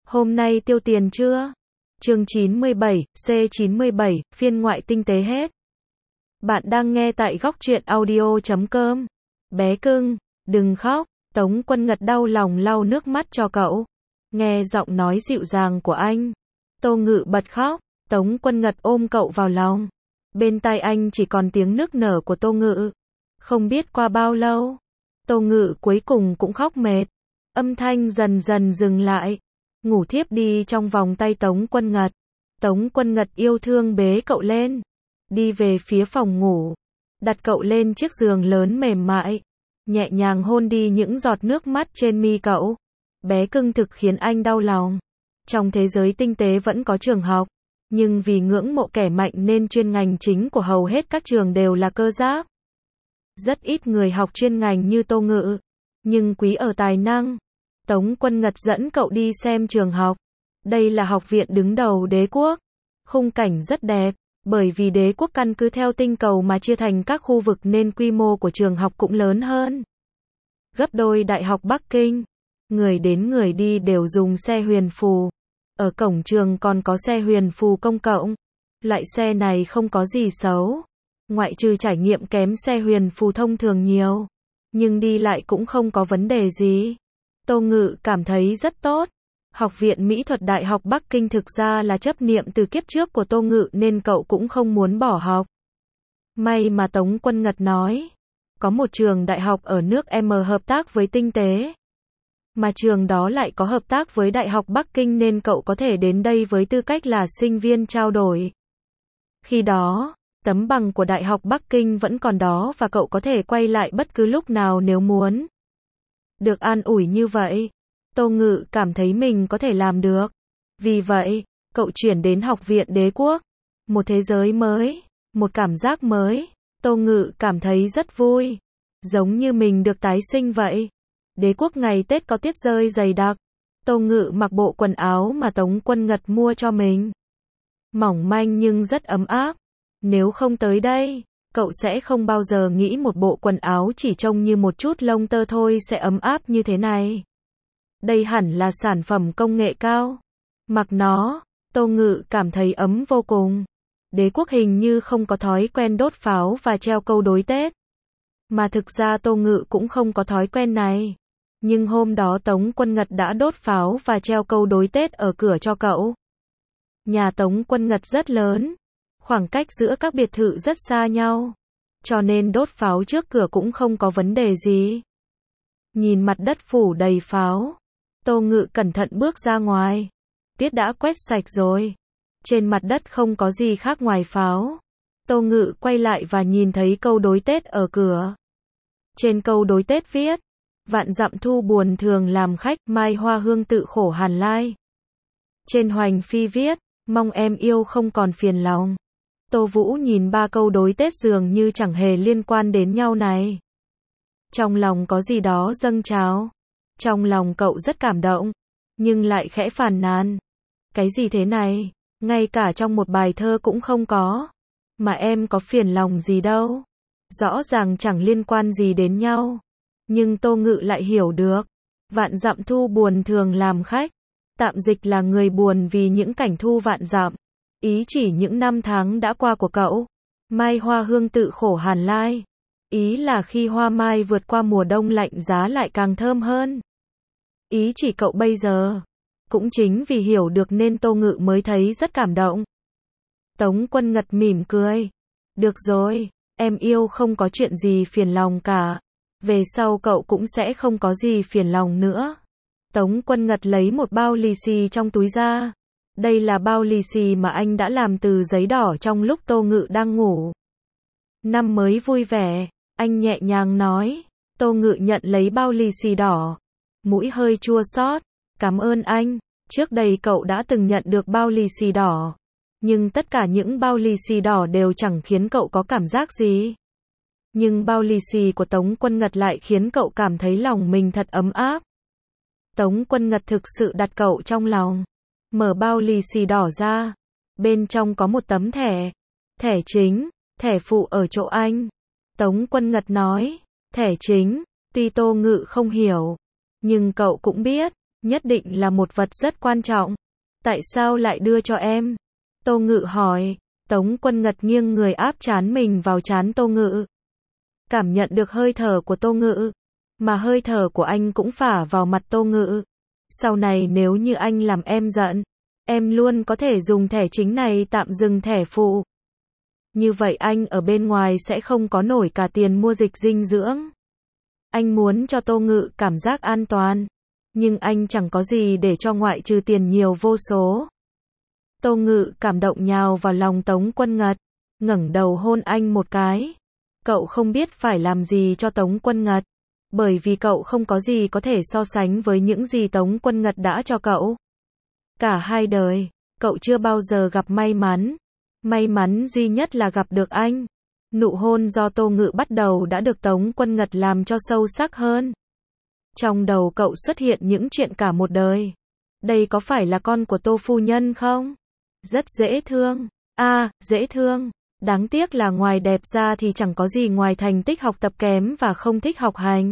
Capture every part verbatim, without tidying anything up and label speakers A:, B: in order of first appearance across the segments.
A: Hôm nay tiêu tiền chưa? Chương chín mươi bảy, C chín mươi bảy, phiên ngoại tinh tế hết. Bạn đang nghe tại góc truyện audio chấm com. Bé cưng, đừng khóc. Tống Quân Ngật đau lòng lau nước mắt cho cậu. Nghe giọng nói dịu dàng của anh, Tô Ngự bật khóc. Tống Quân Ngật ôm cậu vào lòng. Bên tai anh chỉ còn tiếng nức nở của Tô Ngự. Không biết qua bao lâu, Tô Ngự cuối cùng cũng khóc mệt. Âm thanh dần dần dừng lại. Ngủ thiếp đi trong vòng tay Tống Quân Ngật. Tống Quân Ngật yêu thương bế cậu lên, đi về phía phòng ngủ, đặt cậu lên chiếc giường lớn mềm mại, nhẹ nhàng hôn đi những giọt nước mắt trên mi cậu. Bé cưng thực khiến anh đau lòng. Trong thế giới tinh tế vẫn có trường học, nhưng vì ngưỡng mộ kẻ mạnh nên chuyên ngành chính của hầu hết các trường đều là cơ giáp. Rất ít người học chuyên ngành như Tô Ngự, nhưng quý ở tài năng. Tống Quân Ngật dẫn cậu đi xem trường học. Đây là học viện đứng đầu đế quốc. Khung cảnh rất đẹp, bởi vì đế quốc căn cứ theo tinh cầu mà chia thành các khu vực nên quy mô của trường học cũng lớn hơn gấp đôi Đại học Bắc Kinh. Người đến người đi đều dùng xe huyền phù. Ở cổng trường còn có xe huyền phù công cộng. Loại xe này không có gì xấu, ngoại trừ trải nghiệm kém xe huyền phù thông thường nhiều, nhưng đi lại cũng không có vấn đề gì. Tô Ngự cảm thấy rất tốt. Học viện Mỹ thuật Đại học Bắc Kinh thực ra là chấp niệm từ kiếp trước của Tô Ngự nên cậu cũng không muốn bỏ học. May mà Tống Quân Ngật nói, có một trường đại học ở nước M hợp tác với tinh tế, mà trường đó lại có hợp tác với Đại học Bắc Kinh nên cậu có thể đến đây với tư cách là sinh viên trao đổi. Khi đó, tấm bằng của Đại học Bắc Kinh vẫn còn đó và cậu có thể quay lại bất cứ lúc nào nếu muốn. Được an ủi như vậy, Tô Ngự cảm thấy mình có thể làm được. Vì vậy, cậu chuyển đến học viện đế quốc. Một thế giới mới, một cảm giác mới. Tô Ngự cảm thấy rất vui, giống như mình được tái sinh vậy. Đế quốc ngày Tết có tuyết rơi dày đặc. Tô Ngự mặc bộ quần áo mà Tống Quân Ngật mua cho mình. Mỏng manh nhưng rất ấm áp. Nếu không tới đây, cậu sẽ không bao giờ nghĩ một bộ quần áo chỉ trông như một chút lông tơ thôi sẽ ấm áp như thế này. Đây hẳn là sản phẩm công nghệ cao. Mặc nó, Tô Ngự cảm thấy ấm vô cùng. Đế quốc hình như không có thói quen đốt pháo và treo câu đối Tết. Mà thực ra Tô Ngự cũng không có thói quen này. Nhưng hôm đó Tống Quân Ngật đã đốt pháo và treo câu đối Tết ở cửa cho cậu. Nhà Tống Quân Ngật rất lớn. Khoảng cách giữa các biệt thự rất xa nhau. Cho nên đốt pháo trước cửa cũng không có vấn đề gì. Nhìn mặt đất phủ đầy pháo, Tô Ngự cẩn thận bước ra ngoài. Tiết đã quét sạch rồi. Trên mặt đất không có gì khác ngoài pháo. Tô Ngự quay lại và nhìn thấy câu đối Tết ở cửa. Trên câu đối Tết viết, vạn dặm thu buồn thường làm khách, mai hoa hương tự khổ hàn lai. Trên hoành phi viết, mong em yêu không còn phiền lòng. Tô Vũ nhìn ba câu đối Tết dường như chẳng hề liên quan đến nhau này. Trong lòng có gì đó dâng trào. Trong lòng cậu rất cảm động, nhưng lại khẽ phàn nàn. Cái gì thế này, ngay cả trong một bài thơ cũng không có. Mà em có phiền lòng gì đâu. Rõ ràng chẳng liên quan gì đến nhau. Nhưng Tô Ngự lại hiểu được. Vạn dặm thu buồn thường làm khách. Tạm dịch là người buồn vì những cảnh thu vạn dặm. Ý chỉ những năm tháng đã qua của cậu. Mai hoa hương tự khổ hàn lai. Ý là khi hoa mai vượt qua mùa đông lạnh giá lại càng thơm hơn. Ý chỉ cậu bây giờ. Cũng chính vì hiểu được nên Tô Ngự mới thấy rất cảm động. Tống Quân Ngật mỉm cười. Được rồi, em yêu không có chuyện gì phiền lòng cả. Về sau cậu cũng sẽ không có gì phiền lòng nữa. Tống Quân Ngật lấy một bao lì xì trong túi ra. Đây là bao lì xì mà anh đã làm từ giấy đỏ trong lúc Tô Ngự đang ngủ. Năm mới vui vẻ, anh nhẹ nhàng nói. Tô Ngự nhận lấy bao lì xì đỏ. Mũi hơi chua xót. Cảm ơn anh, trước đây cậu đã từng nhận được bao lì xì đỏ. Nhưng tất cả những bao lì xì đỏ đều chẳng khiến cậu có cảm giác gì. Nhưng bao lì xì của Tống Quân Ngật lại khiến cậu cảm thấy lòng mình thật ấm áp. Tống Quân Ngật thực sự đặt cậu trong lòng. Mở bao lì xì đỏ ra. Bên trong có một tấm thẻ. Thẻ chính, thẻ phụ ở chỗ anh. Tống Quân Ngật nói. Thẻ chính, tuy Tô Ngự không hiểu. Nhưng cậu cũng biết. Nhất định là một vật rất quan trọng. Tại sao lại đưa cho em? Tô Ngự hỏi. Tống Quân Ngật nghiêng người áp trán mình vào trán Tô Ngự. Cảm nhận được hơi thở của Tô Ngự. Mà hơi thở của anh cũng phả vào mặt Tô Ngự. Sau này nếu như anh làm em giận, em luôn có thể dùng thẻ chính này tạm dừng thẻ phụ. Như vậy anh ở bên ngoài sẽ không có nổi cả tiền mua dịch dinh dưỡng. Anh muốn cho Tô Ngự cảm giác an toàn. Nhưng anh chẳng có gì để cho ngoại trừ tiền nhiều vô số. Tô Ngự cảm động nhào vào lòng Tống Quân Ngật. Ngẩng đầu hôn anh một cái. Cậu không biết phải làm gì cho Tống Quân Ngật. Bởi vì cậu không có gì có thể so sánh với những gì Tống Quân Ngật đã cho cậu. Cả hai đời, cậu chưa bao giờ gặp may mắn. May mắn duy nhất là gặp được anh. Nụ hôn do Tô Ngự bắt đầu đã được Tống Quân Ngật làm cho sâu sắc hơn. Trong đầu cậu xuất hiện những chuyện cả một đời. Đây có phải là con của Tô phu nhân không? Rất dễ thương. À, dễ thương. Đáng tiếc là ngoài đẹp ra thì chẳng có gì ngoài thành tích học tập kém và không thích học hành.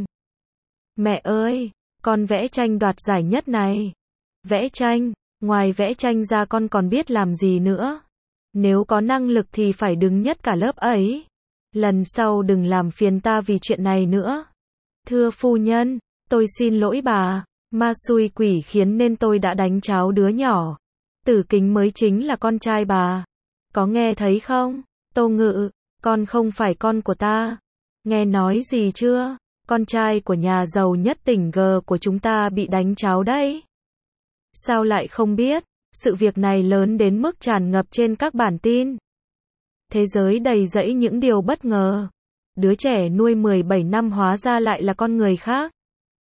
A: Mẹ ơi, con vẽ tranh đoạt giải nhất này. Vẽ tranh, ngoài vẽ tranh ra con còn biết làm gì nữa? Nếu có năng lực thì phải đứng nhất cả lớp ấy. Lần sau đừng làm phiền ta vì chuyện này nữa. Thưa phu nhân, tôi xin lỗi bà. Ma xui quỷ khiến nên tôi đã đánh cháo đứa nhỏ. Tử Kính mới chính là con trai bà. Có nghe thấy không? Tô Ngự, con không phải con của ta. Nghe nói gì chưa? Con trai của nhà giàu nhất tỉnh G của chúng ta bị đánh cháo đấy. Sao lại không biết? Sự việc này lớn đến mức tràn ngập trên các bản tin. Thế giới đầy rẫy những điều bất ngờ. Đứa trẻ nuôi mười bảy năm hóa ra lại là con người khác.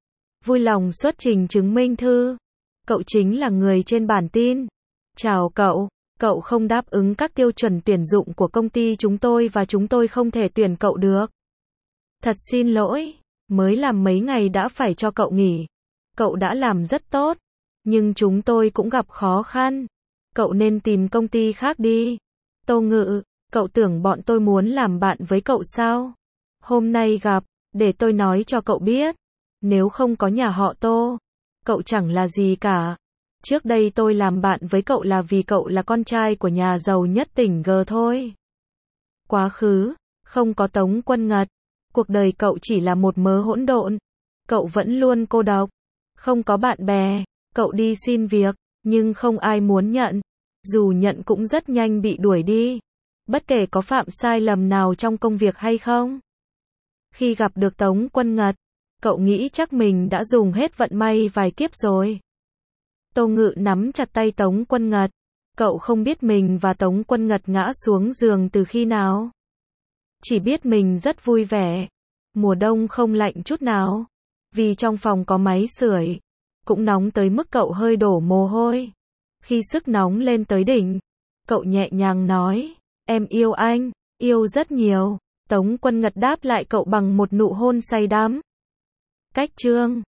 A: Vui lòng xuất trình chứng minh thư. Cậu chính là người trên bản tin. Chào cậu, cậu không đáp ứng các tiêu chuẩn tuyển dụng của công ty chúng tôi và chúng tôi không thể tuyển cậu được. Thật xin lỗi, mới làm mấy ngày đã phải cho cậu nghỉ. Cậu đã làm rất tốt, nhưng chúng tôi cũng gặp khó khăn. Cậu nên tìm công ty khác đi. Tô Ngự, cậu tưởng bọn tôi muốn làm bạn với cậu sao? Hôm nay gặp, để tôi nói cho cậu biết. Nếu không có nhà họ Tô, cậu chẳng là gì cả. Trước đây tôi làm bạn với cậu là vì cậu là con trai của nhà giàu nhất tỉnh G thôi. Quá khứ, không có Tống Quân Ngật. Cuộc đời cậu chỉ là một mớ hỗn độn. Cậu vẫn luôn cô độc. Không có bạn bè. Cậu đi xin việc, nhưng không ai muốn nhận. Dù nhận cũng rất nhanh bị đuổi đi. Bất kể có phạm sai lầm nào trong công việc hay không. Khi gặp được Tống Quân Ngật, cậu nghĩ chắc mình đã dùng hết vận may vài kiếp rồi. Tô Ngự nắm chặt tay Tống Quân Ngật. Cậu không biết mình và Tống Quân Ngật ngã xuống giường từ khi nào. Chỉ biết mình rất vui vẻ. Mùa đông không lạnh chút nào. Vì trong phòng có máy sưởi. Cũng nóng tới mức cậu hơi đổ mồ hôi. Khi sức nóng lên tới đỉnh, cậu nhẹ nhàng nói, em yêu anh, yêu rất nhiều. Tống Quân Ngật đáp lại cậu bằng một nụ hôn say đắm. Cách chương